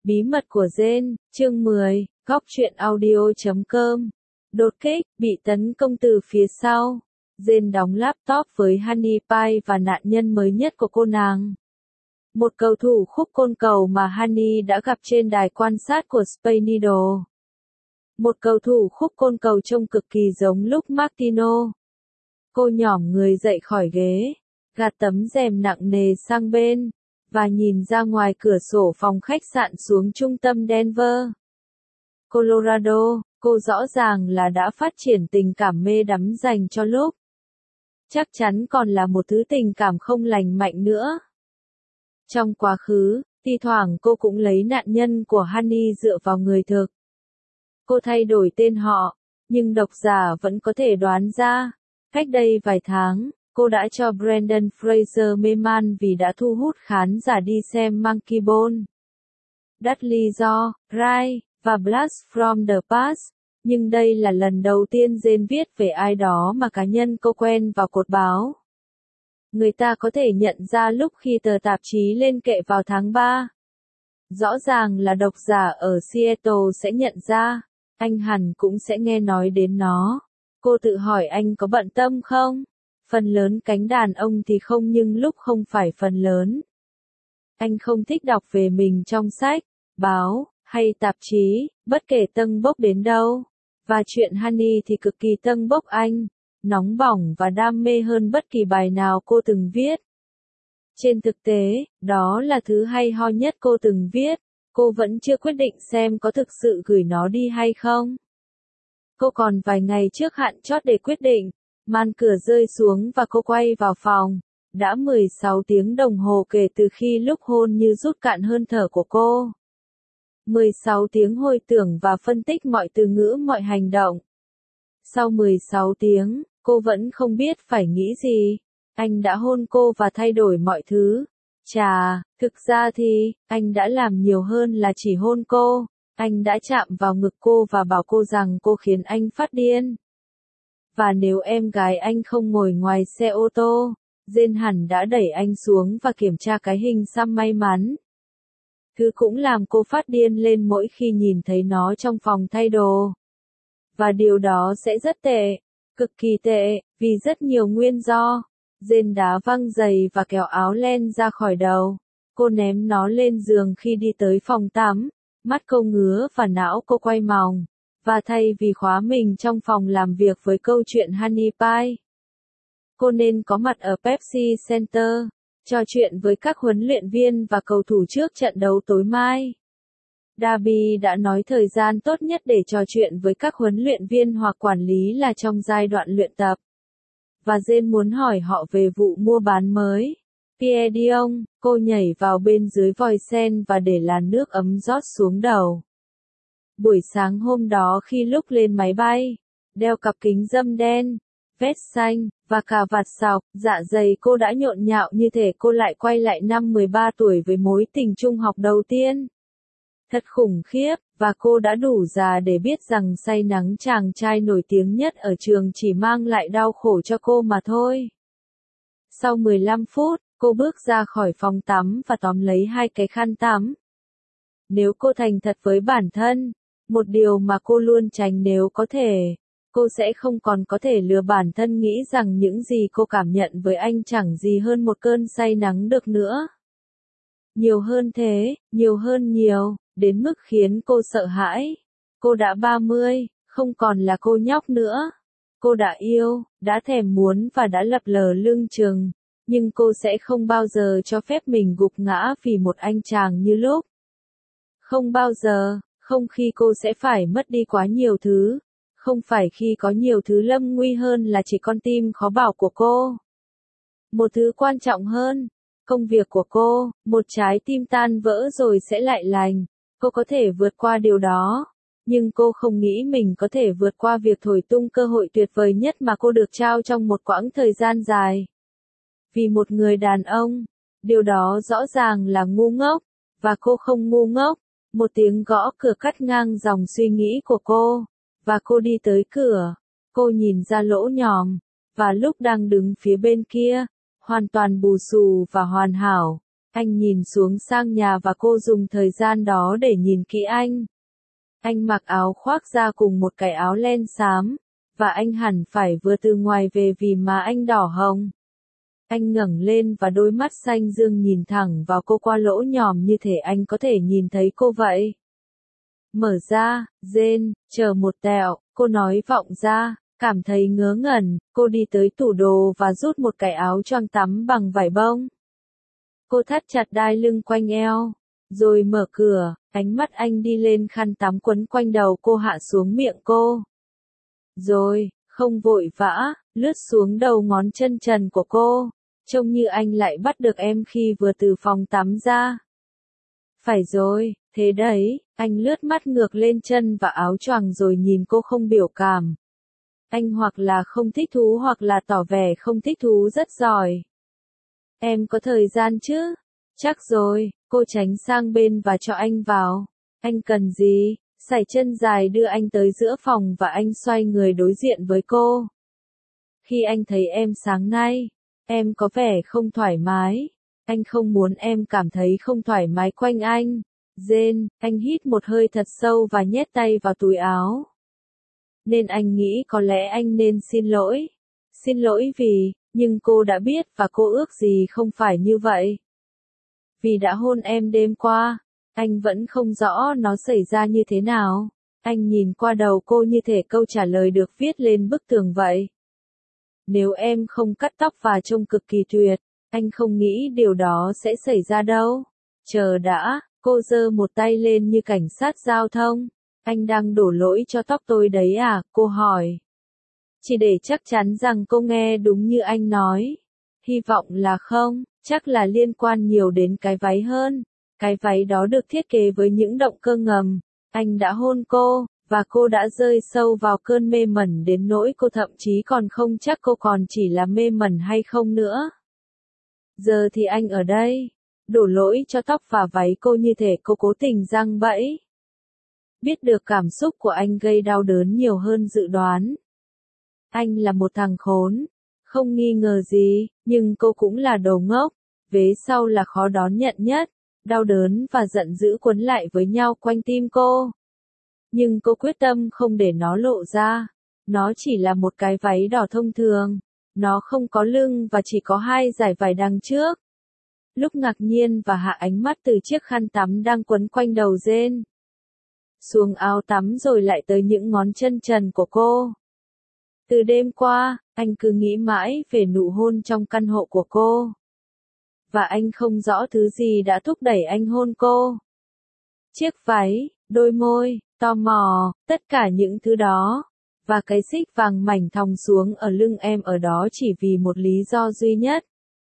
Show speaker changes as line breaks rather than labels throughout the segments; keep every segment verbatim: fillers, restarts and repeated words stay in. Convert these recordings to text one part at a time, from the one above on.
Bí mật của Jane, chương mười, góc truyện audio chấm com. Đột kích, bị tấn công từ phía sau. Jane đóng laptop với Honey Pie và nạn nhân mới nhất của cô nàng. Một cầu thủ khúc côn cầu mà Honey đã gặp trên đài quan sát của Space Needle. Một cầu thủ khúc côn cầu trông cực kỳ giống Luke Martino. Cô nhỏm người dậy khỏi ghế, gạt tấm rèm nặng nề sang bên, và nhìn ra ngoài cửa sổ phòng khách sạn xuống trung tâm Denver, Colorado. Cô rõ ràng là đã phát triển tình cảm mê đắm dành cho Luke. Chắc chắn còn là một thứ tình cảm không lành mạnh nữa. Trong quá khứ, thi thoảng cô cũng lấy nạn nhân của Honey dựa vào người thực. Cô thay đổi tên họ, nhưng độc giả vẫn có thể đoán ra. Cách đây vài tháng, cô đã cho Brendan Fraser mê man vì đã thu hút khán giả đi xem Monkey Ball, Dudley Do, Rai, và Blast from the Past. Nhưng đây là lần đầu tiên Jane viết về ai đó mà cá nhân cô quen vào cột báo. Người ta có thể nhận ra lúc khi tờ tạp chí lên kệ vào tháng ba. Rõ ràng là độc giả ở Seattle sẽ nhận ra, anh hẳn cũng sẽ nghe nói đến nó. Cô tự hỏi anh có bận tâm không? Phần lớn cánh đàn ông thì không, nhưng lúc không phải phần lớn. Anh không thích đọc về mình trong sách, báo, hay tạp chí, bất kể tâng bốc đến đâu. Và chuyện Honey thì cực kỳ tâng bốc anh, nóng bỏng và đam mê hơn bất kỳ bài nào cô từng viết. Trên thực tế, đó là thứ hay ho nhất cô từng viết. Cô vẫn chưa quyết định xem có thực sự gửi nó đi hay không. Cô còn vài ngày trước hạn chót để quyết định. Màn cửa rơi xuống và cô quay vào phòng. Đã mười sáu tiếng đồng hồ kể từ khi lúc hôn như rút cạn hơi thở của cô. mười sáu tiếng hồi tưởng và phân tích mọi từ ngữ, mọi hành động. Sau mười sáu tiếng, cô vẫn không biết phải nghĩ gì. Anh đã hôn cô và thay đổi mọi thứ. Chà, thực ra thì, anh đã làm nhiều hơn là chỉ hôn cô. Anh đã chạm vào ngực cô và bảo cô rằng cô khiến anh phát điên. Và nếu em gái anh không ngồi ngoài xe ô tô, Jane hẳn đã đẩy anh xuống và kiểm tra cái hình xăm may mắn. Thứ cũng làm cô phát điên lên mỗi khi nhìn thấy nó trong phòng thay đồ. Và điều đó sẽ rất tệ, cực kỳ tệ, vì rất nhiều nguyên do. Jane đá văng giày và kéo áo len ra khỏi đầu. Cô ném nó lên giường khi đi tới phòng tắm. Mắt cô ngứa và não cô quay mòng. Và thay vì khóa mình trong phòng làm việc với câu chuyện Honey Pie, cô nên có mặt ở Pepsi Center, trò chuyện với các huấn luyện viên và cầu thủ trước trận đấu tối mai. Darby đã nói thời gian tốt nhất để trò chuyện với các huấn luyện viên hoặc quản lý là trong giai đoạn luyện tập. Và Jane muốn hỏi họ về vụ mua bán mới. Pierre Dion, cô nhảy vào bên dưới vòi sen và để làn nước ấm rót xuống đầu. Buổi sáng hôm đó khi lúc lên máy bay, đeo cặp kính râm đen, vest xanh, và cà vạt sọc, dạ dày cô đã nhộn nhạo như thể cô lại quay lại năm mười ba tuổi với mối tình trung học đầu tiên. Thật khủng khiếp, và cô đã đủ già để biết rằng say nắng chàng trai nổi tiếng nhất ở trường chỉ mang lại đau khổ cho cô mà thôi. Sau mười lăm phút, cô bước ra khỏi phòng tắm và tóm lấy hai cái khăn tắm. Nếu cô thành thật với bản thân, một điều mà cô luôn tránh nếu có thể, cô sẽ không còn có thể lừa bản thân nghĩ rằng những gì cô cảm nhận với anh chẳng gì hơn một cơn say nắng được nữa. Nhiều hơn thế, nhiều hơn nhiều, đến mức khiến cô sợ hãi. Cô đã ba mươi, không còn là cô nhóc nữa. Cô đã yêu, đã thèm muốn và đã lập lờ lưng chừng. Nhưng cô sẽ không bao giờ cho phép mình gục ngã vì một anh chàng như Luke. Không bao giờ, không khi cô sẽ phải mất đi quá nhiều thứ. Không phải khi có nhiều thứ lâm nguy hơn là chỉ con tim khó bảo của cô. Một thứ quan trọng hơn, công việc của cô, một trái tim tan vỡ rồi sẽ lại lành. Cô có thể vượt qua điều đó. Nhưng cô không nghĩ mình có thể vượt qua việc thổi tung cơ hội tuyệt vời nhất mà cô được trao trong một quãng thời gian dài. Vì một người đàn ông, điều đó rõ ràng là ngu ngốc, và cô không ngu ngốc. Một tiếng gõ cửa cắt ngang dòng suy nghĩ của cô, và cô đi tới cửa. Cô nhìn ra lỗ nhòm, và lúc đang đứng phía bên kia, hoàn toàn bù xù và hoàn hảo, Anh nhìn xuống sang nhà và cô dùng thời gian đó để nhìn kỹ anh. Anh mặc áo khoác da cùng một cái áo len xám, và anh hẳn phải vừa từ ngoài về vì má anh đỏ hồng. Anh ngẩng lên và đôi mắt xanh dương nhìn thẳng vào cô qua lỗ nhòm như thể anh có thể nhìn thấy cô vậy. Mở ra, Jane, chờ một tẹo, cô nói vọng ra, cảm thấy ngớ ngẩn, cô đi tới tủ đồ và rút một cái áo choàng tắm bằng vải bông. Cô thắt chặt đai lưng quanh eo, rồi mở cửa, ánh mắt anh đi lên khăn tắm quấn quanh đầu cô hạ xuống miệng cô. Rồi, không vội vã, lướt xuống đầu ngón chân trần của cô, trông như anh lại bắt được em khi vừa từ phòng tắm ra. Phải rồi, thế đấy, anh lướt mắt ngược lên chân và áo choàng rồi nhìn cô không biểu cảm. Anh hoặc là không thích thú hoặc là tỏ vẻ không thích thú rất giỏi. Em có thời gian chứ? Chắc rồi, cô tránh sang bên và cho anh vào. Anh cần gì? Sải chân dài đưa anh tới giữa phòng và anh xoay người đối diện với cô. Khi anh thấy em sáng nay, em có vẻ không thoải mái. Anh không muốn em cảm thấy không thoải mái quanh anh. Jane, anh hít một hơi thật sâu và nhét tay vào túi áo. Nên anh nghĩ có lẽ anh nên xin lỗi. Xin lỗi vì, nhưng cô đã biết và cô ước gì không phải như vậy. Vì đã hôn em đêm qua, anh vẫn không rõ nó xảy ra như thế nào. Anh nhìn qua đầu cô như thể câu trả lời được viết lên bức tường vậy. Nếu em không cắt tóc và trông cực kỳ tuyệt, anh không nghĩ điều đó sẽ xảy ra đâu. Chờ đã, cô giơ một tay lên như cảnh sát giao thông. Anh đang đổ lỗi cho tóc tôi đấy à, cô hỏi. Chỉ để chắc chắn rằng cô nghe đúng như anh nói. Hy vọng là không, chắc là liên quan nhiều đến cái váy hơn. Cái váy đó được thiết kế với những động cơ ngầm. Anh đã hôn cô, và cô đã rơi sâu vào cơn mê mẩn đến nỗi cô thậm chí còn không chắc cô còn chỉ là mê mẩn hay không nữa. Giờ thì anh ở đây, đổ lỗi cho tóc và váy cô như thể cô cố tình giăng bẫy. Biết được cảm xúc của anh gây đau đớn nhiều hơn dự đoán. Anh là một thằng khốn, không nghi ngờ gì, nhưng cô cũng là đồ ngốc, vế sau là khó đón nhận nhất, đau đớn và giận dữ cuốn lại với nhau quanh tim cô. Nhưng cô quyết tâm không để nó lộ ra, nó chỉ là một cái váy đỏ thông thường, nó không có lưng và chỉ có hai dải vải đằng trước. Lúc ngạc nhiên và hạ ánh mắt từ chiếc khăn tắm đang quấn quanh đầu Jane. Xuống áo tắm rồi lại tới những ngón chân trần của cô. Từ đêm qua, anh cứ nghĩ mãi về nụ hôn trong căn hộ của cô. Và anh không rõ thứ gì đã thúc đẩy anh hôn cô. Chiếc váy, đôi môi, tò mò, tất cả những thứ đó. Và cái xích vàng mảnh thòng xuống ở lưng em ở đó chỉ vì một lý do duy nhất.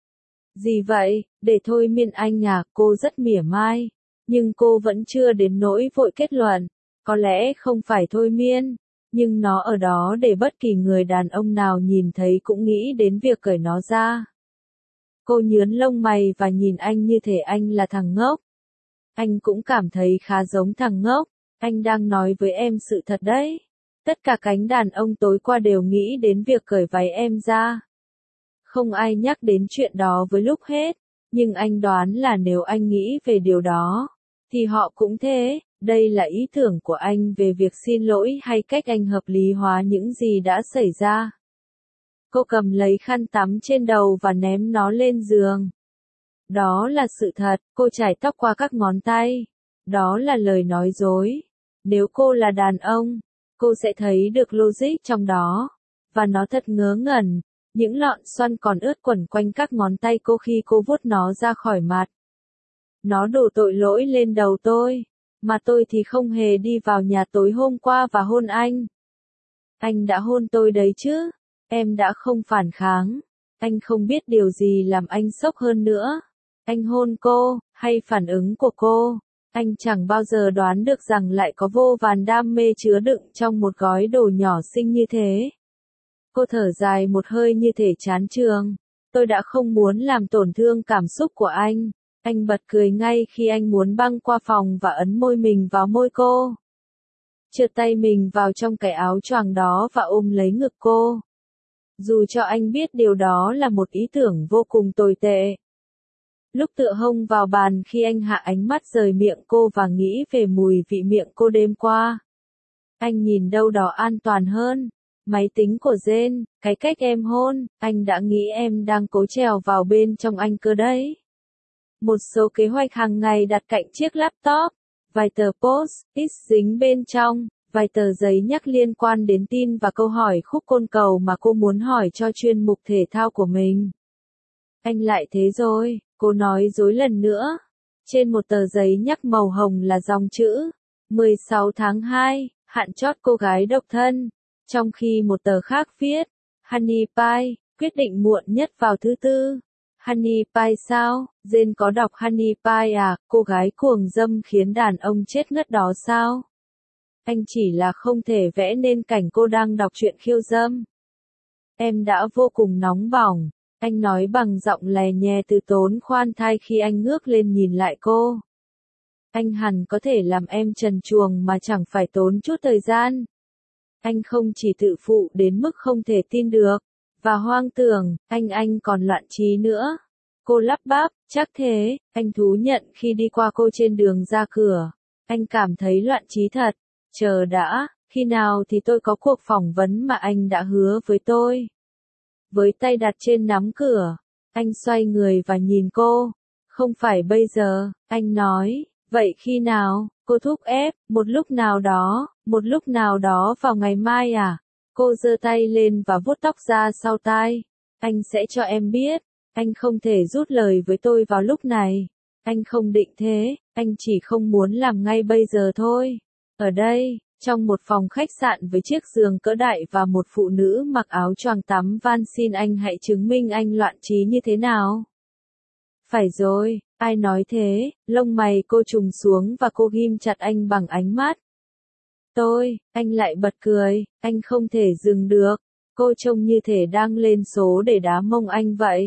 Gì vậy, để thôi miên anh à, cô rất mỉa mai. Nhưng cô vẫn chưa đến nỗi vội kết luận. Có lẽ không phải thôi miên. Nhưng nó ở đó để bất kỳ người đàn ông nào nhìn thấy cũng nghĩ đến việc cởi nó ra. Cô nhướn lông mày và nhìn anh như thể anh là thằng ngốc. Anh cũng cảm thấy khá giống thằng ngốc. Anh đang nói với em sự thật đấy. Tất cả cánh đàn ông tối qua đều nghĩ đến việc cởi váy em ra. Không ai nhắc đến chuyện đó với lúc hết. Nhưng anh đoán là nếu anh nghĩ về điều đó, thì họ cũng thế. Đây là ý tưởng của anh về việc xin lỗi hay cách anh hợp lý hóa những gì đã xảy ra. Cô cầm lấy khăn tắm trên đầu và ném nó lên giường. Đó là sự thật, cô chải tóc qua các ngón tay. Đó là lời nói dối. Nếu cô là đàn ông, cô sẽ thấy được logic trong đó. Và nó thật ngớ ngẩn. Những lọn xoăn còn ướt quẩn quanh các ngón tay cô khi cô vuốt nó ra khỏi mặt. Nó đổ tội lỗi lên đầu tôi. Mà tôi thì không hề đi vào nhà tối hôm qua và hôn anh. Anh đã hôn tôi đấy chứ. Em đã không phản kháng. Anh không biết điều gì làm anh sốc hơn nữa. Anh hôn cô, hay phản ứng của cô. Anh chẳng bao giờ đoán được rằng lại có vô vàn đam mê chứa đựng trong một gói đồ nhỏ xinh như thế. Cô thở dài một hơi như thể chán chường. Tôi đã không muốn làm tổn thương cảm xúc của anh. Anh bật cười ngay khi anh muốn băng qua phòng và ấn môi mình vào môi cô. Trượt tay mình vào trong cái áo choàng đó và ôm lấy ngực cô. Dù cho anh biết điều đó là một ý tưởng vô cùng tồi tệ. Lúc tựa hông vào bàn khi anh hạ ánh mắt rời miệng cô và nghĩ về mùi vị miệng cô đêm qua. Anh nhìn đâu đó an toàn hơn. Máy tính của Jane, cái cách em hôn, anh đã nghĩ em đang cố trèo vào bên trong anh cơ đấy. Một số kế hoạch hàng ngày đặt cạnh chiếc laptop, vài tờ post-it dính bên trong, vài tờ giấy nhắc liên quan đến tin và câu hỏi khúc côn cầu mà cô muốn hỏi cho chuyên mục thể thao của mình. Anh lại thế rồi, cô nói dối lần nữa. Trên một tờ giấy nhắc màu hồng là dòng chữ, mười sáu tháng hai, hạn chót cô gái độc thân. Trong khi một tờ khác viết, Honey Pie, quyết định muộn nhất vào thứ tư. Honey Pie sao? Jane có đọc Honey Pie à? Cô gái cuồng dâm khiến đàn ông chết ngất đó sao? Anh chỉ là không thể vẽ nên cảnh cô đang đọc truyện khiêu dâm. Em đã vô cùng nóng bỏng. Anh nói bằng giọng lè nhè từ tốn khoan thai khi anh ngước lên nhìn lại cô. Anh hẳn có thể làm em trần truồng mà chẳng phải tốn chút thời gian. Anh không chỉ tự phụ đến mức không thể tin được, và hoang tưởng, anh anh còn loạn trí nữa. Cô lắp bắp, chắc thế, anh thú nhận khi đi qua cô trên đường ra cửa. Anh cảm thấy loạn trí thật. Chờ đã, khi nào thì tôi có cuộc phỏng vấn mà anh đã hứa với tôi. Với tay đặt trên nắm cửa, anh xoay người và nhìn cô. Không phải bây giờ, anh nói, vậy khi nào? Cô thúc ép, một lúc nào đó, một lúc nào đó vào ngày mai à? Cô giơ tay lên và vuốt tóc ra sau tai. Anh sẽ cho em biết, anh không thể rút lời với tôi vào lúc này. Anh không định thế, anh chỉ không muốn làm ngay bây giờ thôi. Ở đây, trong một phòng khách sạn với chiếc giường cỡ đại và một phụ nữ mặc áo choàng tắm van xin anh hãy chứng minh anh loạn trí như thế nào. Phải rồi, ai nói thế, lông mày cô trùng xuống và cô ghim chặt anh bằng ánh mắt. Tôi, anh lại bật cười, anh không thể dừng được, cô trông như thể đang lên số để đá mông anh vậy.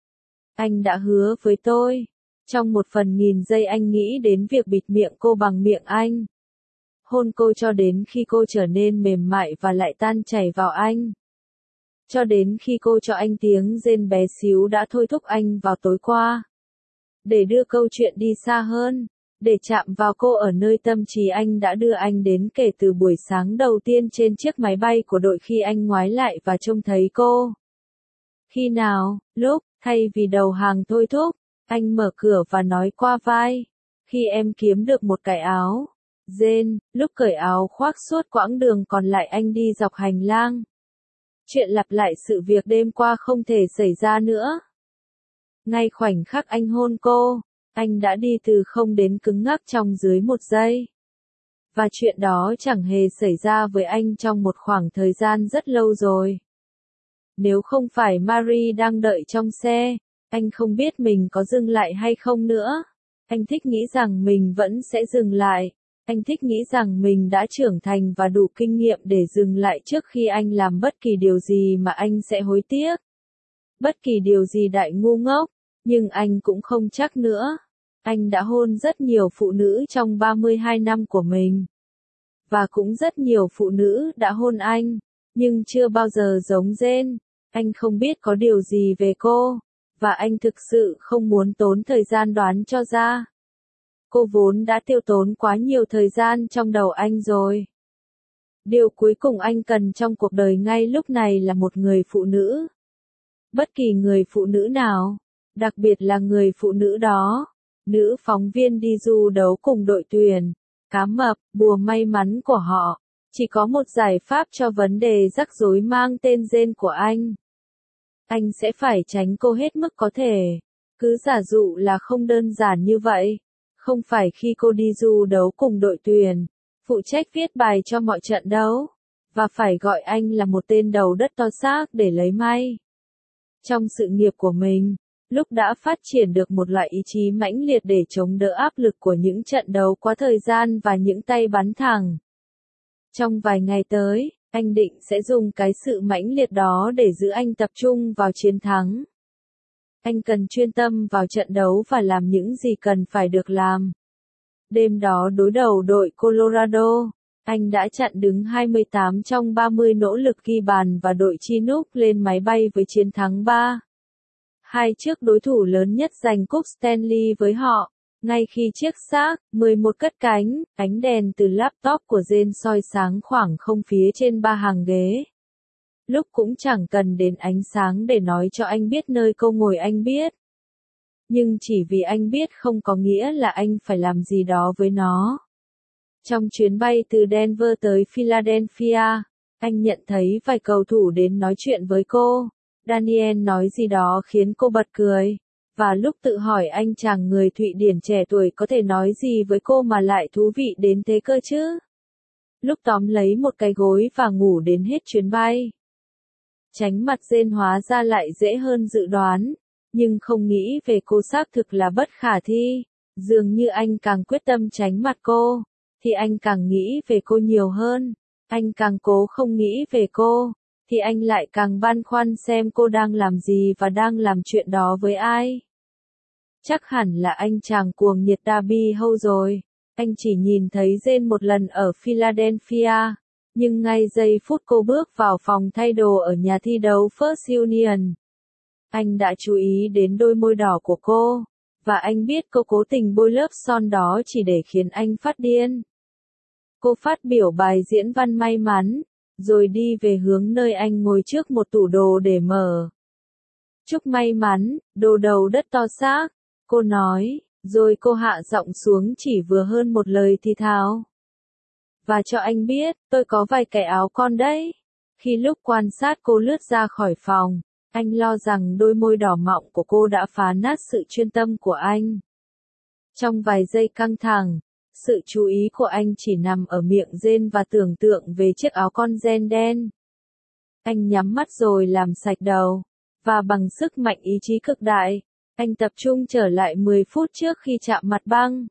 Anh đã hứa với tôi. Trong một phần nghìn giây anh nghĩ đến việc bịt miệng cô bằng miệng anh. Hôn cô cho đến khi cô trở nên mềm mại và lại tan chảy vào anh. Cho đến khi cô cho anh tiếng rên bé xíu đã thôi thúc anh vào tối qua. Để đưa câu chuyện đi xa hơn, để chạm vào cô ở nơi tâm trí anh đã đưa anh đến kể từ buổi sáng đầu tiên trên chiếc máy bay của đội khi anh ngoái lại và trông thấy cô. Khi nào, lúc, thay vì đầu hàng thôi thúc, anh mở cửa và nói qua vai. Khi em kiếm được một cái áo. Jane, lúc cởi áo khoác suốt quãng đường còn lại anh đi dọc hành lang. Chuyện lặp lại sự việc đêm qua không thể xảy ra nữa. Ngay khoảnh khắc anh hôn cô, anh đã đi từ không đến cứng ngắc trong dưới một giây. Và chuyện đó chẳng hề xảy ra với anh trong một khoảng thời gian rất lâu rồi. Nếu không phải Marie đang đợi trong xe, anh không biết mình có dừng lại hay không nữa. Anh thích nghĩ rằng mình vẫn sẽ dừng lại. Anh thích nghĩ rằng mình đã trưởng thành và đủ kinh nghiệm để dừng lại trước khi anh làm bất kỳ điều gì mà anh sẽ hối tiếc. Bất kỳ điều gì đại ngu ngốc, nhưng anh cũng không chắc nữa. Anh đã hôn rất nhiều phụ nữ trong ba mươi hai năm của mình. Và cũng rất nhiều phụ nữ đã hôn anh, nhưng chưa bao giờ giống Jane. Anh không biết có điều gì về cô, và anh thực sự không muốn tốn thời gian đoán cho ra. Cô vốn đã tiêu tốn quá nhiều thời gian trong đầu anh rồi. Điều cuối cùng anh cần trong cuộc đời ngay lúc này là một người phụ nữ. Bất kỳ người phụ nữ nào, đặc biệt là người phụ nữ đó, nữ phóng viên đi du đấu cùng đội tuyển, cá mập, bùa may mắn của họ, chỉ có một giải pháp cho vấn đề rắc rối mang tên Jane của anh. Anh sẽ phải tránh cô hết mức có thể. Cứ giả dụ là không đơn giản như vậy. Không phải khi cô đi du đấu cùng đội tuyển, phụ trách viết bài cho mọi trận đấu, và phải gọi anh là một tên đầu đất to xác để lấy may. Trong sự nghiệp của mình, lúc đã phát triển được một loại ý chí mãnh liệt để chống đỡ áp lực của những trận đấu quá thời gian và những tay bắn thẳng. Trong vài ngày tới, anh định sẽ dùng cái sự mãnh liệt đó để giữ anh tập trung vào chiến thắng. Anh cần chuyên tâm vào trận đấu và làm những gì cần phải được làm. Đêm đó đối đầu đội Colorado, anh đã chặn đứng hai mươi tám trong ba mươi nỗ lực ghi bàn và đội Chinook lên máy bay với chiến thắng ba hai chiếc đối thủ lớn nhất giành cúp Stanley với họ. Ngay khi chiếc xác mười một cất cánh, ánh đèn từ laptop của Jane soi sáng khoảng không phía trên ba hàng ghế. Lúc cũng chẳng cần đến ánh sáng để nói cho anh biết nơi cô ngồi, anh biết. Nhưng chỉ vì anh biết không có nghĩa là anh phải làm gì đó với nó. Trong chuyến bay từ Denver tới Philadelphia, anh nhận thấy vài cầu thủ đến nói chuyện với cô. Daniel nói gì đó khiến cô bật cười. Và lúc tự hỏi anh chàng người Thụy Điển trẻ tuổi có thể nói gì với cô mà lại thú vị đến thế cơ chứ? Lúc tóm lấy một cái gối và ngủ đến hết chuyến bay. Tránh mặt Jane hóa ra lại dễ hơn dự đoán. Nhưng không nghĩ về cô xác thực là bất khả thi. Dường như anh càng quyết tâm tránh mặt cô, thì anh càng nghĩ về cô nhiều hơn. Anh càng cố không nghĩ về cô, thì anh lại càng băn khoăn xem cô đang làm gì và đang làm chuyện đó với ai. Chắc hẳn là anh chàng cuồng nhiệt Darby Howe rồi. Anh chỉ nhìn thấy Jane một lần ở Philadelphia, nhưng ngay giây phút cô bước vào phòng thay đồ ở nhà thi đấu First Union, anh đã chú ý đến đôi môi đỏ của cô, và anh biết cô cố tình bôi lớp son đó chỉ để khiến anh phát điên. Cô phát biểu bài diễn văn may mắn, rồi đi về hướng nơi anh ngồi trước một tủ đồ để mở. Chúc may mắn, đồ đầu đất to xác, cô nói, rồi cô hạ giọng xuống chỉ vừa hơn một lời thì thào. Và cho anh biết, tôi có vài cái áo con đấy. Khi lúc quan sát cô lướt ra khỏi phòng, anh lo rằng đôi môi đỏ mọng của cô đã phá nát sự chuyên tâm của anh. Trong vài giây căng thẳng, sự chú ý của anh chỉ nằm ở miệng Jane và tưởng tượng về chiếc áo con ren đen. Anh nhắm mắt rồi làm sạch đầu, và bằng sức mạnh ý chí cực đại, anh tập trung trở lại mười phút trước khi chạm mặt băng.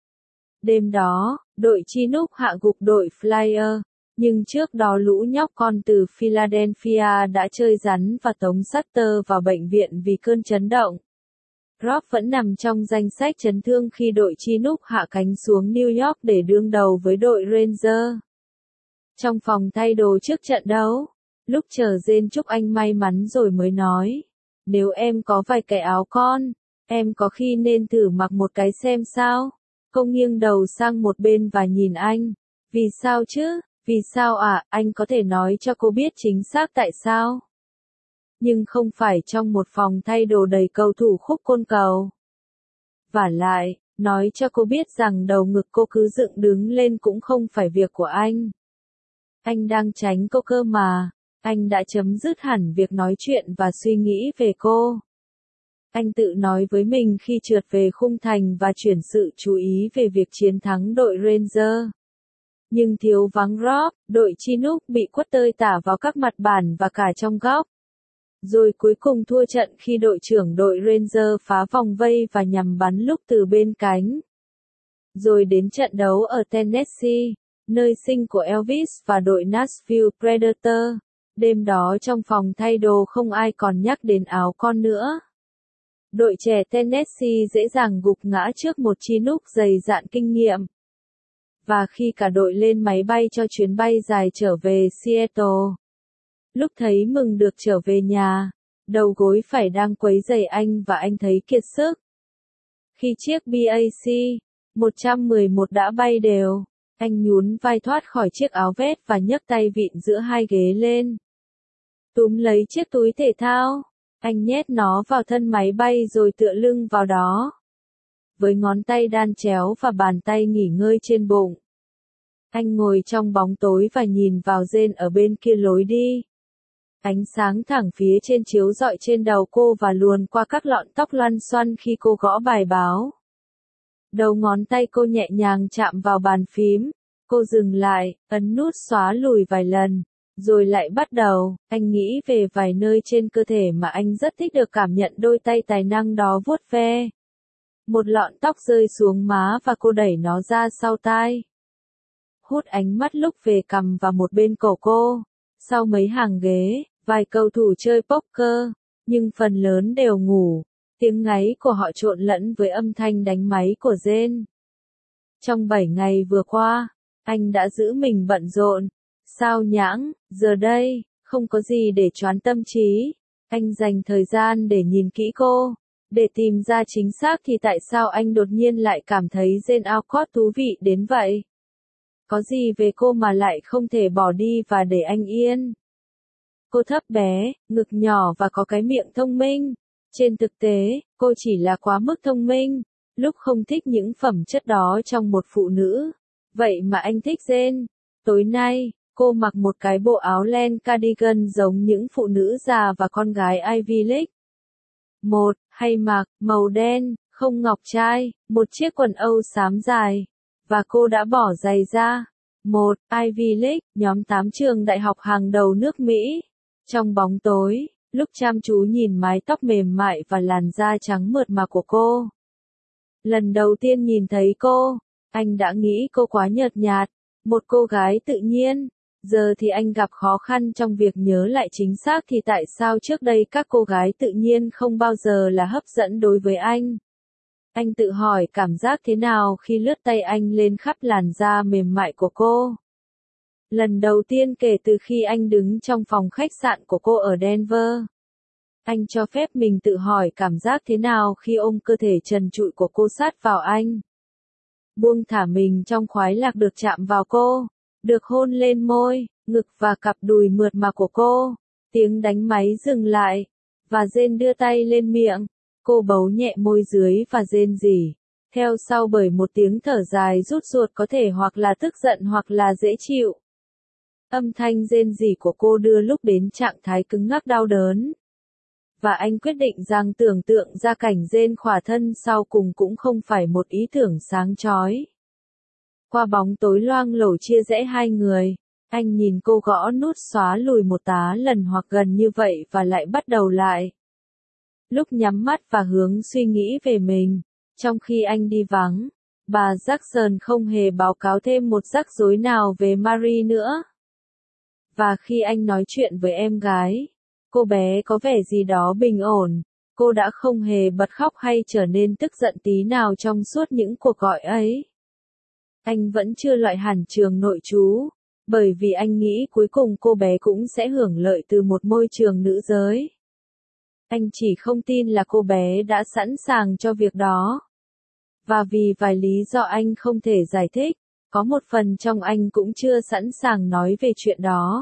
Đêm đó, đội Chinook hạ gục đội Flyer, nhưng trước đó lũ nhóc con từ Philadelphia đã chơi rắn và tống Sutter vào bệnh viện vì cơn chấn động. Rob vẫn nằm trong danh sách chấn thương khi đội Chinook hạ cánh xuống New York để đương đầu với đội Ranger. Trong phòng thay đồ trước trận đấu, lúc chờ Jane chúc anh may mắn rồi mới nói, nếu em có vài cái áo con, em có khi nên thử mặc một cái xem sao. Cô nghiêng đầu sang một bên và nhìn anh. Vì sao chứ? Vì sao à? Anh có thể nói cho cô biết chính xác tại sao? Nhưng không phải trong một phòng thay đồ đầy cầu thủ khúc côn cầu. Vả lại, nói cho cô biết rằng đầu ngực cô cứ dựng đứng lên cũng không phải việc của anh. Anh đang tránh cô cơ mà. Anh đã chấm dứt hẳn việc nói chuyện và suy nghĩ về cô. Anh tự nói với mình khi trượt về khung thành và chuyển sự chú ý về việc chiến thắng đội Ranger. Nhưng thiếu vắng Rob, đội Chinook bị quất tơi tả vào các mặt bàn và cả trong góc. Rồi cuối cùng thua trận khi đội trưởng đội Ranger phá vòng vây và nhằm bắn lúc từ bên cánh. Rồi đến trận đấu ở Tennessee, nơi sinh của Elvis và đội Nashville Predator. Đêm đó trong phòng thay đồ không ai còn nhắc đến áo con nữa. Đội trẻ Tennessee dễ dàng gục ngã trước một Chinook dày dạn kinh nghiệm. Và khi cả đội lên máy bay cho chuyến bay dài trở về Seattle, lúc thấy mừng được trở về nhà, đầu gối phải đang quấy rầy anh và anh thấy kiệt sức. Khi chiếc bê a xê một trăm mười một đã bay đều, anh nhún vai thoát khỏi chiếc áo vest và nhấc tay vịn giữa hai ghế lên. Túm lấy chiếc túi thể thao, anh nhét nó vào thân máy bay rồi tựa lưng vào đó. Với ngón tay đan chéo và bàn tay nghỉ ngơi trên bụng. Anh ngồi trong bóng tối và nhìn vào Jane ở bên kia lối đi. Ánh sáng thẳng phía trên chiếu rọi trên đầu cô và luồn qua các lọn tóc loăn xoăn khi cô gõ bài báo. Đầu ngón tay cô nhẹ nhàng chạm vào bàn phím. Cô dừng lại, ấn nút xóa lùi vài lần. Rồi lại bắt đầu, anh nghĩ về vài nơi trên cơ thể mà anh rất thích được cảm nhận đôi tay tài năng đó vuốt ve. Một lọn tóc rơi xuống má và cô đẩy nó ra sau tai. Hút ánh mắt lúc về cằm và một bên cổ cô. Sau mấy hàng ghế, vài cầu thủ chơi poker, nhưng phần lớn đều ngủ. Tiếng ngáy của họ trộn lẫn với âm thanh đánh máy của Jane. Trong bảy ngày vừa qua, anh đã giữ mình bận rộn. Sao nhãng, giờ đây, không có gì để choán tâm trí. Anh dành thời gian để nhìn kỹ cô, để tìm ra chính xác thì tại sao anh đột nhiên lại cảm thấy Jane Alcott thú vị đến vậy. Có gì về cô mà lại không thể bỏ đi và để anh yên? Cô thấp bé, ngực nhỏ và có cái miệng thông minh. Trên thực tế, cô chỉ là quá mức thông minh, lúc không thích những phẩm chất đó trong một phụ nữ. Vậy mà anh thích Jane. Tối nay, cô mặc một cái bộ áo len cardigan giống những phụ nữ già và con gái Ivy League. Một, hay mặc, màu đen, không ngọc trai, một chiếc quần âu xám dài. Và cô đã bỏ giày ra. Một, Ivy League, nhóm tám trường đại học hàng đầu nước Mỹ. Trong bóng tối, lúc chăm chú nhìn mái tóc mềm mại và làn da trắng mượt mà của cô. Lần đầu tiên nhìn thấy cô, anh đã nghĩ cô quá nhợt nhạt, một cô gái tự nhiên. Giờ thì anh gặp khó khăn trong việc nhớ lại chính xác thì tại sao trước đây các cô gái tự nhiên không bao giờ là hấp dẫn đối với anh. Anh tự hỏi cảm giác thế nào khi lướt tay anh lên khắp làn da mềm mại của cô. Lần đầu tiên kể từ khi anh đứng trong phòng khách sạn của cô ở Denver. Anh cho phép mình tự hỏi cảm giác thế nào khi ôm cơ thể trần trụi của cô sát vào anh. Buông thả mình trong khoái lạc được chạm vào cô, được hôn lên môi, ngực và cặp đùi mượt mà của cô. Tiếng đánh máy dừng lại, và Jane đưa tay lên miệng. Cô bấu nhẹ môi dưới và rên rỉ, theo sau bởi một tiếng thở dài rút ruột có thể hoặc là tức giận hoặc là dễ chịu. Âm thanh rên rỉ của cô đưa lúc đến trạng thái cứng ngắc đau đớn. Và anh quyết định rằng tưởng tượng ra cảnh Jane khỏa thân sau cùng cũng không phải một ý tưởng sáng chói. Qua bóng tối loang lổ chia rẽ hai người, anh nhìn cô gõ nút xóa lùi một tá lần hoặc gần như vậy và lại bắt đầu lại. Lúc nhắm mắt và hướng suy nghĩ về mình, trong khi anh đi vắng, bà Jackson không hề báo cáo thêm một rắc rối nào về Marie nữa. Và khi anh nói chuyện với em gái, cô bé có vẻ gì đó bình ổn, cô đã không hề bật khóc hay trở nên tức giận tí nào trong suốt những cuộc gọi ấy. Anh vẫn chưa loại hẳn trường nội trú, bởi vì anh nghĩ cuối cùng cô bé cũng sẽ hưởng lợi từ một môi trường nữ giới. Anh chỉ không tin là cô bé đã sẵn sàng cho việc đó. Và vì vài lý do anh không thể giải thích, có một phần trong anh cũng chưa sẵn sàng nói về chuyện đó.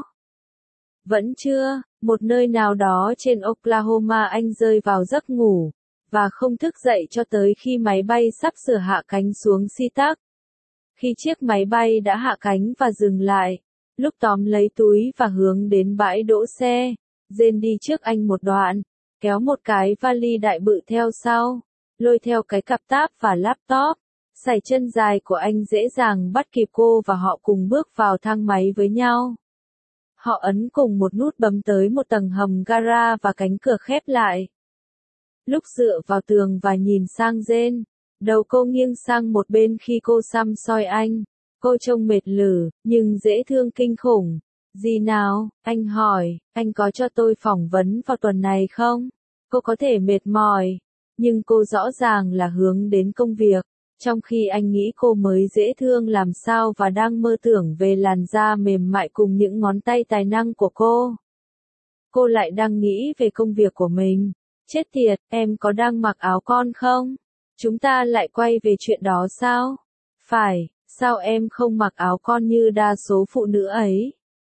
Vẫn chưa, một nơi nào đó trên Oklahoma anh rơi vào giấc ngủ, và không thức dậy cho tới khi máy bay sắp sửa hạ cánh xuống SeaTac. Khi chiếc máy bay đã hạ cánh và dừng lại, lúc tóm lấy túi và hướng đến bãi đỗ xe, Jane đi trước anh một đoạn, kéo một cái vali đại bự theo sau, lôi theo cái cặp táp và laptop. Sải chân dài của anh dễ dàng bắt kịp cô và họ cùng bước vào thang máy với nhau. Họ ấn cùng một nút bấm tới một tầng hầm gara và cánh cửa khép lại. Lúc dựa vào tường và nhìn sang Jane, đầu cô nghiêng sang một bên khi cô xăm soi anh. Cô trông mệt lử, nhưng dễ thương kinh khủng. Gì nào, anh hỏi, anh có cho tôi phỏng vấn vào tuần này không? Cô có thể mệt mỏi, nhưng cô rõ ràng là hướng đến công việc. Trong khi anh nghĩ cô mới dễ thương làm sao và đang mơ tưởng về làn da mềm mại cùng những ngón tay tài năng của cô. Cô lại đang nghĩ về công việc của mình. Chết tiệt, em có đang mặc áo con không? Chúng ta lại quay về chuyện đó sao? Phải, sao em không mặc áo con như đa số phụ nữ ấy?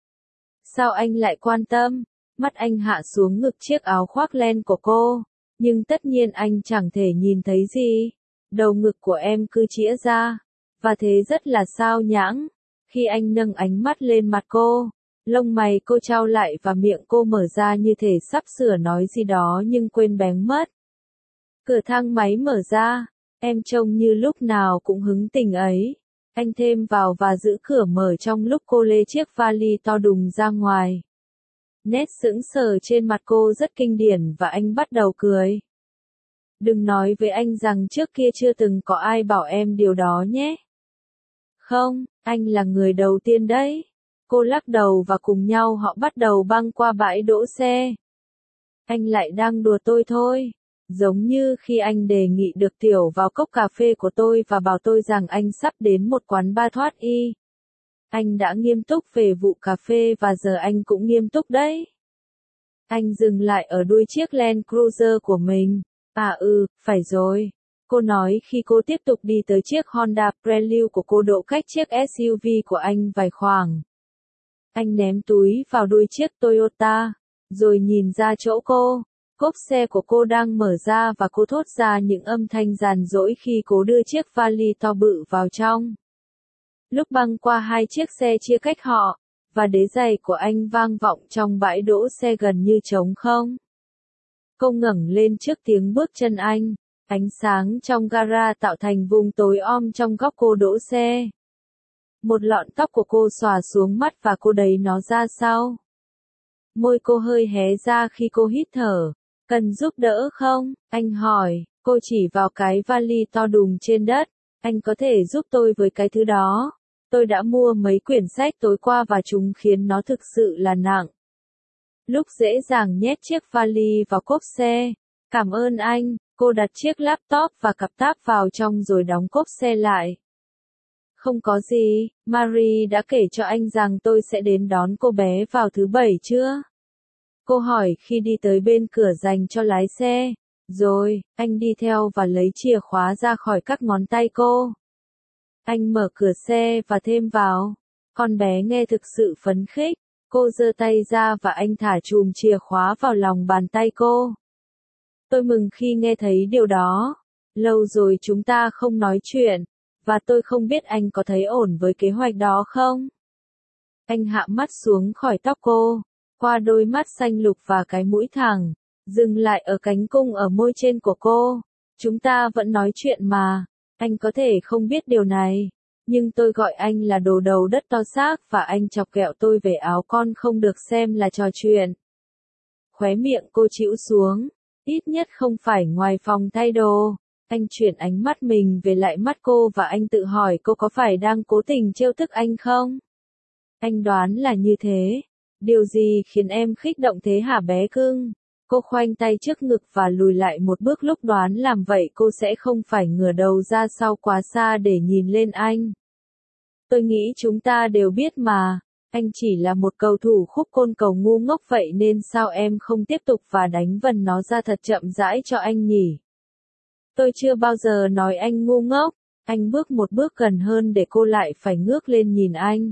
Sao anh lại quan tâm? Mắt anh hạ xuống ngực chiếc áo khoác len của cô, nhưng tất nhiên anh chẳng thể nhìn thấy gì. Đầu ngực của em cứ chĩa ra, và thế rất là sao nhãng. Khi anh nâng ánh mắt lên mặt cô, lông mày cô chau lại và miệng cô mở ra như thể sắp sửa nói gì đó nhưng quên bén mất. Cửa thang máy mở ra, em trông như lúc nào cũng hứng tình ấy. Anh thêm vào và giữ cửa mở trong lúc cô lê chiếc vali to đùng ra ngoài. Nét sững sờ trên mặt cô rất kinh điển và anh bắt đầu cười. Đừng nói với anh rằng trước kia chưa từng có ai bảo em điều đó nhé. Không, anh là người đầu tiên đấy. Cô lắc đầu và cùng nhau họ bắt đầu băng qua bãi đỗ xe. Anh lại đang đùa tôi thôi. Giống như khi anh đề nghị được tiểu vào cốc cà phê của tôi và bảo tôi rằng anh sắp đến một quán bar thoát y. Anh đã nghiêm túc về vụ cà phê và giờ anh cũng nghiêm túc đấy. Anh dừng lại ở đuôi chiếc Land Cruiser của mình. À ừ, phải rồi. Cô nói khi cô tiếp tục đi tới chiếc Honda Prelude của cô độ cách chiếc ét u vê của anh vài khoảng. Anh ném túi vào đuôi chiếc Toyota, rồi nhìn ra chỗ cô. Cốp xe của cô đang mở ra và cô thốt ra những âm thanh giàn giỗi khi cố đưa chiếc vali to bự vào trong. Lúc băng qua hai chiếc xe chia cách họ, và đế giày của anh vang vọng trong bãi đỗ xe gần như trống không. Cô ngẩng lên trước tiếng bước chân anh, ánh sáng trong gara tạo thành vùng tối om trong góc cô đỗ xe. Một lọn tóc của cô xòa xuống mắt và cô đẩy nó ra sau. Môi cô hơi hé ra khi cô hít thở. Cần giúp đỡ không? Anh hỏi. Cô chỉ vào cái vali to đùng trên đất. Anh có thể giúp tôi với cái thứ đó. Tôi đã mua mấy quyển sách tối qua và chúng khiến nó thực sự là nặng. Lúc dễ dàng nhét chiếc vali vào cốp xe. Cảm ơn anh. Cô đặt chiếc laptop và cặp táp vào trong rồi đóng cốp xe lại. Không có gì, Marie đã kể cho anh rằng tôi sẽ đến đón cô bé vào thứ bảy chưa? Cô hỏi khi đi tới bên cửa dành cho lái xe. Rồi, anh đi theo và lấy chìa khóa ra khỏi các ngón tay cô. Anh mở cửa xe và thêm vào. Con bé nghe thực sự phấn khích. Cô giơ tay ra và anh thả chùm chìa khóa vào lòng bàn tay cô. Tôi mừng khi nghe thấy điều đó. Lâu rồi chúng ta không nói chuyện. Và tôi không biết anh có thấy ổn với kế hoạch đó không? Anh hạ mắt xuống khỏi tóc cô, qua đôi mắt xanh lục và cái mũi thẳng, dừng lại ở cánh cung ở môi trên của cô. Chúng ta vẫn nói chuyện mà. Anh có thể không biết điều này, nhưng tôi gọi anh là đồ đầu đất to xác và anh chọc ghẹo tôi về áo con không được xem là trò chuyện. Khóe miệng cô chĩu xuống, ít nhất không phải ngoài phòng thay đồ. Anh chuyển ánh mắt mình về lại mắt cô và anh tự hỏi cô có phải đang cố tình trêu tức anh không? Anh đoán là như thế. Điều gì khiến em khích động thế hả bé cưng? Cô khoanh tay trước ngực và lùi lại một bước lúc đoán làm vậy cô sẽ không phải ngửa đầu ra sau quá xa để nhìn lên anh. Tôi nghĩ chúng ta đều biết mà. Anh chỉ là một cầu thủ khúc côn cầu ngu ngốc vậy nên sao em không tiếp tục và đánh vần nó ra thật chậm rãi cho anh nhỉ? Tôi chưa bao giờ nói anh ngu ngốc. Anh bước một bước gần hơn để cô lại phải ngước lên nhìn anh.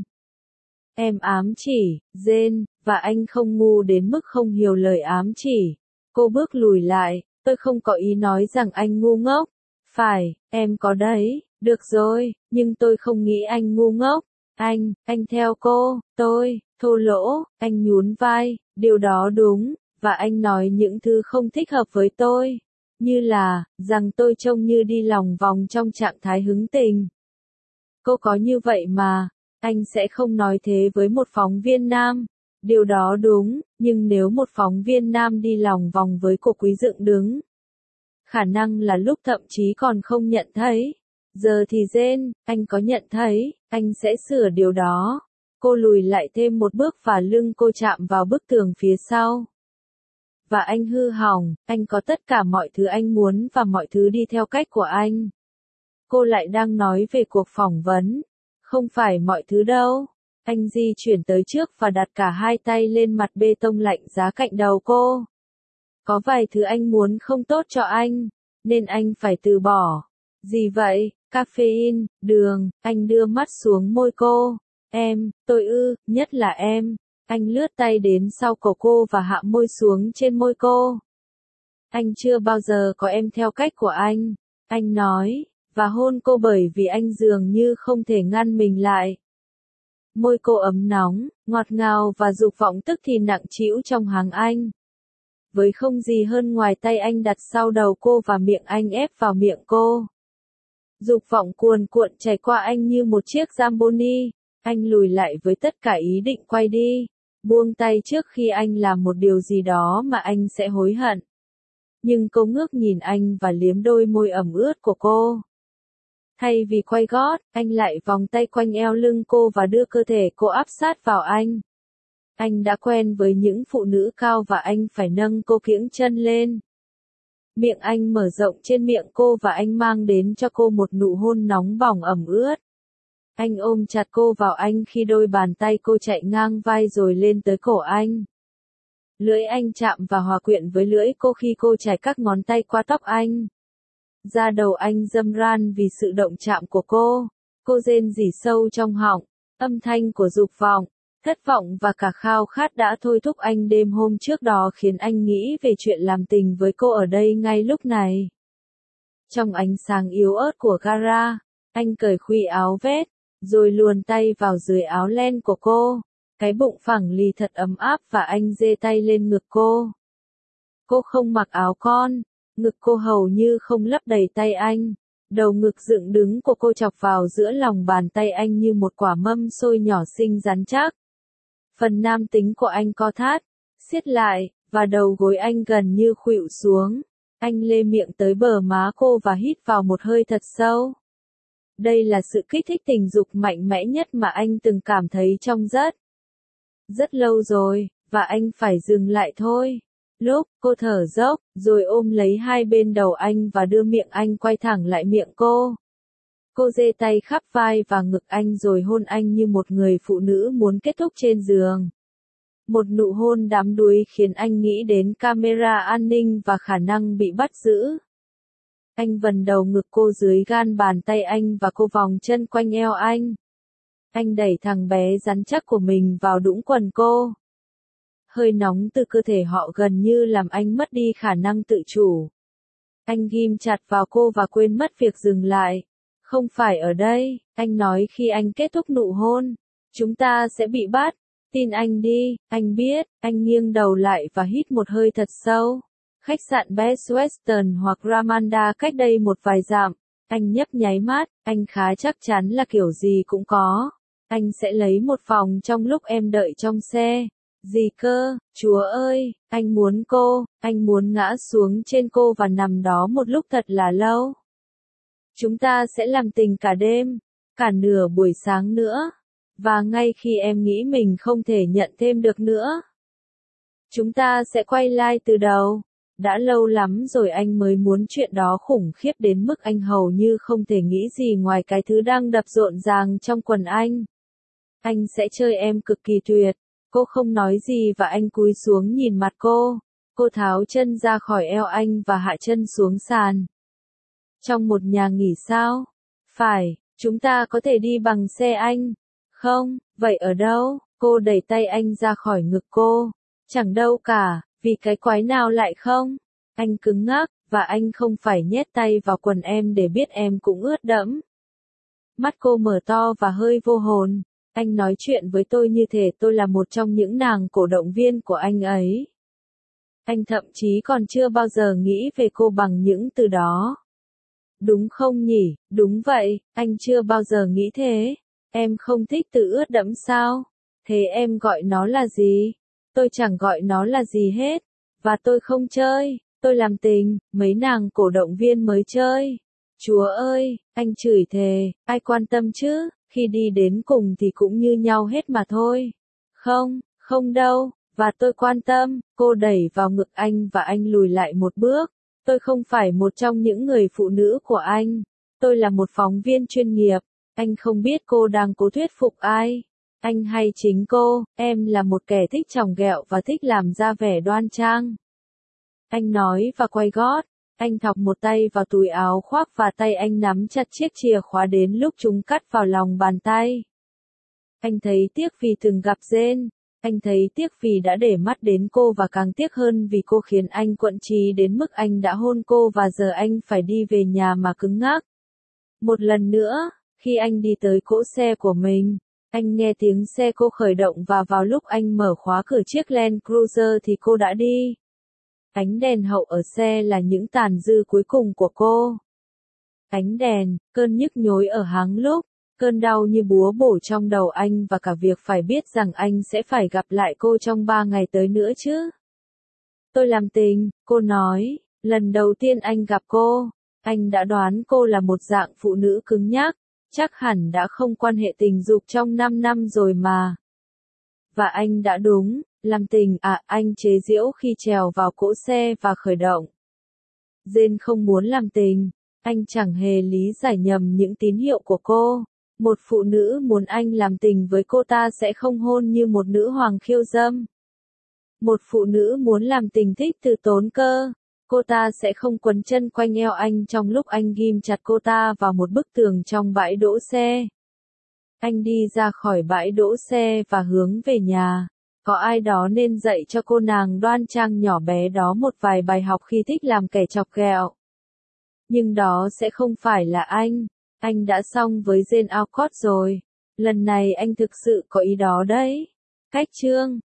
Em ám chỉ, Jane, và anh không ngu đến mức không hiểu lời ám chỉ. Cô bước lùi lại, tôi không có ý nói rằng anh ngu ngốc. Phải, em có đấy, được rồi, nhưng tôi không nghĩ anh ngu ngốc. Anh, anh theo cô, tôi, thô lỗ, anh nhún vai, điều đó đúng, và anh nói những thứ không thích hợp với tôi. Như là, rằng tôi trông như đi lòng vòng trong trạng thái hứng tình. Cô có như vậy mà, anh sẽ không nói thế với một phóng viên nam. Điều đó đúng, nhưng nếu một phóng viên nam đi lòng vòng với cô quý dựng đứng, khả năng là lúc thậm chí còn không nhận thấy. Giờ thì Jane, anh có nhận thấy, anh sẽ sửa điều đó. Cô lùi lại thêm một bước và lưng cô chạm vào bức tường phía sau. Và anh hư hỏng, anh có tất cả mọi thứ anh muốn và mọi thứ đi theo cách của anh. Cô lại đang nói về cuộc phỏng vấn. Không phải mọi thứ đâu. Anh di chuyển tới trước và đặt cả hai tay lên mặt bê tông lạnh giá cạnh đầu cô. Có vài thứ anh muốn không tốt cho anh, nên anh phải từ bỏ. Gì vậy? Caffeine, đường, anh đưa mắt xuống môi cô. Em, tôi ư, nhất là em. Anh lướt tay đến sau cổ cô và hạ môi xuống trên môi cô. Anh chưa bao giờ có em theo cách của anh. Anh nói, và hôn cô bởi vì anh dường như không thể ngăn mình lại. Môi cô ấm nóng, ngọt ngào và dục vọng tức thì nặng trĩu trong háng anh. Với không gì hơn ngoài tay anh đặt sau đầu cô và miệng anh ép vào miệng cô. Dục vọng cuồn cuộn chảy qua anh như một chiếc Zamboni. Anh lùi lại với tất cả ý định quay đi, buông tay trước khi anh làm một điều gì đó mà anh sẽ hối hận. Nhưng cô ngước nhìn anh và liếm đôi môi ẩm ướt của cô. Thay vì quay gót, anh lại vòng tay quanh eo lưng cô và đưa cơ thể cô áp sát vào anh. Anh đã quen với những phụ nữ cao và anh phải nâng cô kiễng chân lên. Miệng anh mở rộng trên miệng cô và anh mang đến cho cô một nụ hôn nóng bỏng ẩm ướt. Anh ôm chặt cô vào anh khi đôi bàn tay cô chạy ngang vai rồi lên tới cổ anh. Lưỡi anh chạm và hòa quyện với lưỡi cô khi cô chải các ngón tay qua tóc anh. Da đầu anh râm ran vì sự động chạm của cô. Cô rên rỉ sâu trong họng. Âm thanh của dục vọng, thất vọng và cả khao khát đã thôi thúc anh đêm hôm trước đó, khiến anh nghĩ về chuyện làm tình với cô ở đây ngay lúc này. Trong ánh sáng yếu ớt của gara, anh cởi khuy áo vest, rồi luồn tay vào dưới áo len của cô. Cái bụng phẳng lì thật ấm áp và anh giơ tay lên ngực cô. Cô không mặc áo con, ngực cô hầu như không lấp đầy tay anh. Đầu ngực dựng đứng của cô chọc vào giữa lòng bàn tay anh như một quả mâm xôi nhỏ xinh rắn chắc. Phần nam tính của anh co thắt, siết lại, và đầu gối anh gần như khuỵu xuống. Anh lê miệng tới bờ má cô và hít vào một hơi thật sâu. Đây là sự kích thích tình dục mạnh mẽ nhất mà anh từng cảm thấy trong rất, rất lâu rồi, và anh phải dừng lại thôi. Lúc cô thở dốc, rồi ôm lấy hai bên đầu anh và đưa miệng anh quay thẳng lại miệng cô. Cô giơ tay khắp vai và ngực anh rồi hôn anh như một người phụ nữ muốn kết thúc trên giường. Một nụ hôn đắm đuối khiến anh nghĩ đến camera an ninh và khả năng bị bắt giữ. Anh vần đầu ngực cô dưới gan bàn tay anh và cô vòng chân quanh eo anh. Anh đẩy thằng bé rắn chắc của mình vào đũng quần cô. Hơi nóng từ cơ thể họ gần như làm anh mất đi khả năng tự chủ. Anh ghim chặt vào cô và quên mất việc dừng lại. Không phải ở đây, anh nói khi anh kết thúc nụ hôn. Chúng ta sẽ bị bắt. Tin anh đi, anh biết. Anh nghiêng đầu lại và hít một hơi thật sâu. Khách sạn Best Western hoặc Ramanda cách đây một vài dặm. Anh nhấp nháy mắt, anh khá chắc chắn là kiểu gì cũng có. Anh sẽ lấy một phòng trong lúc em đợi trong xe. Gì cơ, Chúa ơi, anh muốn cô, anh muốn ngã xuống trên cô và nằm đó một lúc thật là lâu. Chúng ta sẽ làm tình cả đêm, cả nửa buổi sáng nữa. Và ngay khi em nghĩ mình không thể nhận thêm được nữa, chúng ta sẽ quay lại từ đầu. Đã lâu lắm rồi anh mới muốn chuyện đó khủng khiếp đến mức anh hầu như không thể nghĩ gì ngoài cái thứ đang đập rộn ràng trong quần anh. Anh sẽ chơi em cực kỳ tuyệt. Cô không nói gì và anh cúi xuống nhìn mặt cô. Cô tháo chân ra khỏi eo anh và hạ chân xuống sàn. Trong một nhà nghỉ sao? Phải, chúng ta có thể đi bằng xe anh. Không, vậy ở đâu? Cô đẩy tay anh ra khỏi ngực cô. Chẳng đâu cả, vì cái quái nào lại không? Anh cứng ngắc, và anh không phải nhét tay vào quần em để biết em cũng ướt đẫm. Mắt cô mở to và hơi vô hồn. Anh nói chuyện với tôi như thể tôi là một trong những nàng cổ động viên của anh ấy. Anh thậm chí còn chưa bao giờ nghĩ về cô bằng những từ đó. Đúng không nhỉ? Đúng vậy, anh chưa bao giờ nghĩ thế. Em không thích từ ướt đẫm sao? Thế em gọi nó là gì? Tôi chẳng gọi nó là gì hết. Và tôi không chơi, tôi làm tình, mấy nàng cổ động viên mới chơi. Chúa ơi, anh chửi thề, ai quan tâm chứ? Khi đi đến cùng thì cũng như nhau hết mà thôi. Không, không đâu, và tôi quan tâm. Cô đẩy vào ngực anh và anh lùi lại một bước. Tôi không phải một trong những người phụ nữ của anh. Tôi là một phóng viên chuyên nghiệp. Anh không biết cô đang cố thuyết phục ai. Anh hay chính cô, em là một kẻ thích chòng ghẹo và thích làm ra vẻ đoan trang. Anh nói và quay gót. Anh thọc một tay vào túi áo khoác và tay anh nắm chặt chiếc chìa khóa đến lúc chúng cắt vào lòng bàn tay. Anh thấy tiếc vì từng gặp Jane. Anh thấy tiếc vì đã để mắt đến cô và càng tiếc hơn vì cô khiến anh quặn trí đến mức anh đã hôn cô và giờ anh phải đi về nhà mà cứng ngắc. Một lần nữa, khi anh đi tới cỗ xe của mình, anh nghe tiếng xe cô khởi động và vào lúc anh mở khóa cửa chiếc Land Cruiser thì cô đã đi. Ánh đèn hậu ở xe là những tàn dư cuối cùng của cô. Ánh đèn, cơn nhức nhối ở háng lúc, cơn đau như búa bổ trong đầu anh và cả việc phải biết rằng anh sẽ phải gặp lại cô trong ba ngày tới nữa chứ. Tôi làm tình, cô nói, lần đầu tiên anh gặp cô, anh đã đoán cô là một dạng phụ nữ cứng nhắc, chắc hẳn đã không quan hệ tình dục trong năm năm rồi mà. Và anh đã đúng. Làm tình à, anh chế giễu khi trèo vào cỗ xe và khởi động. Jane không muốn làm tình, anh chẳng hề lý giải nhầm những tín hiệu của cô. Một phụ nữ muốn anh làm tình với cô ta sẽ không hôn như một nữ hoàng khiêu dâm. Một phụ nữ muốn làm tình thích từ tốn cơ. Cô ta sẽ không quấn chân quanh eo anh trong lúc anh ghim chặt cô ta vào một bức tường trong bãi đỗ xe. Anh đi ra khỏi bãi đỗ xe và hướng về nhà. Có ai đó nên dạy cho cô nàng đoan trang nhỏ bé đó một vài bài học khi thích làm kẻ chọc ghẹo. Nhưng đó sẽ không phải là anh. Anh đã xong với Jane Alcott rồi. Lần này anh thực sự có ý đó đấy. Cách chương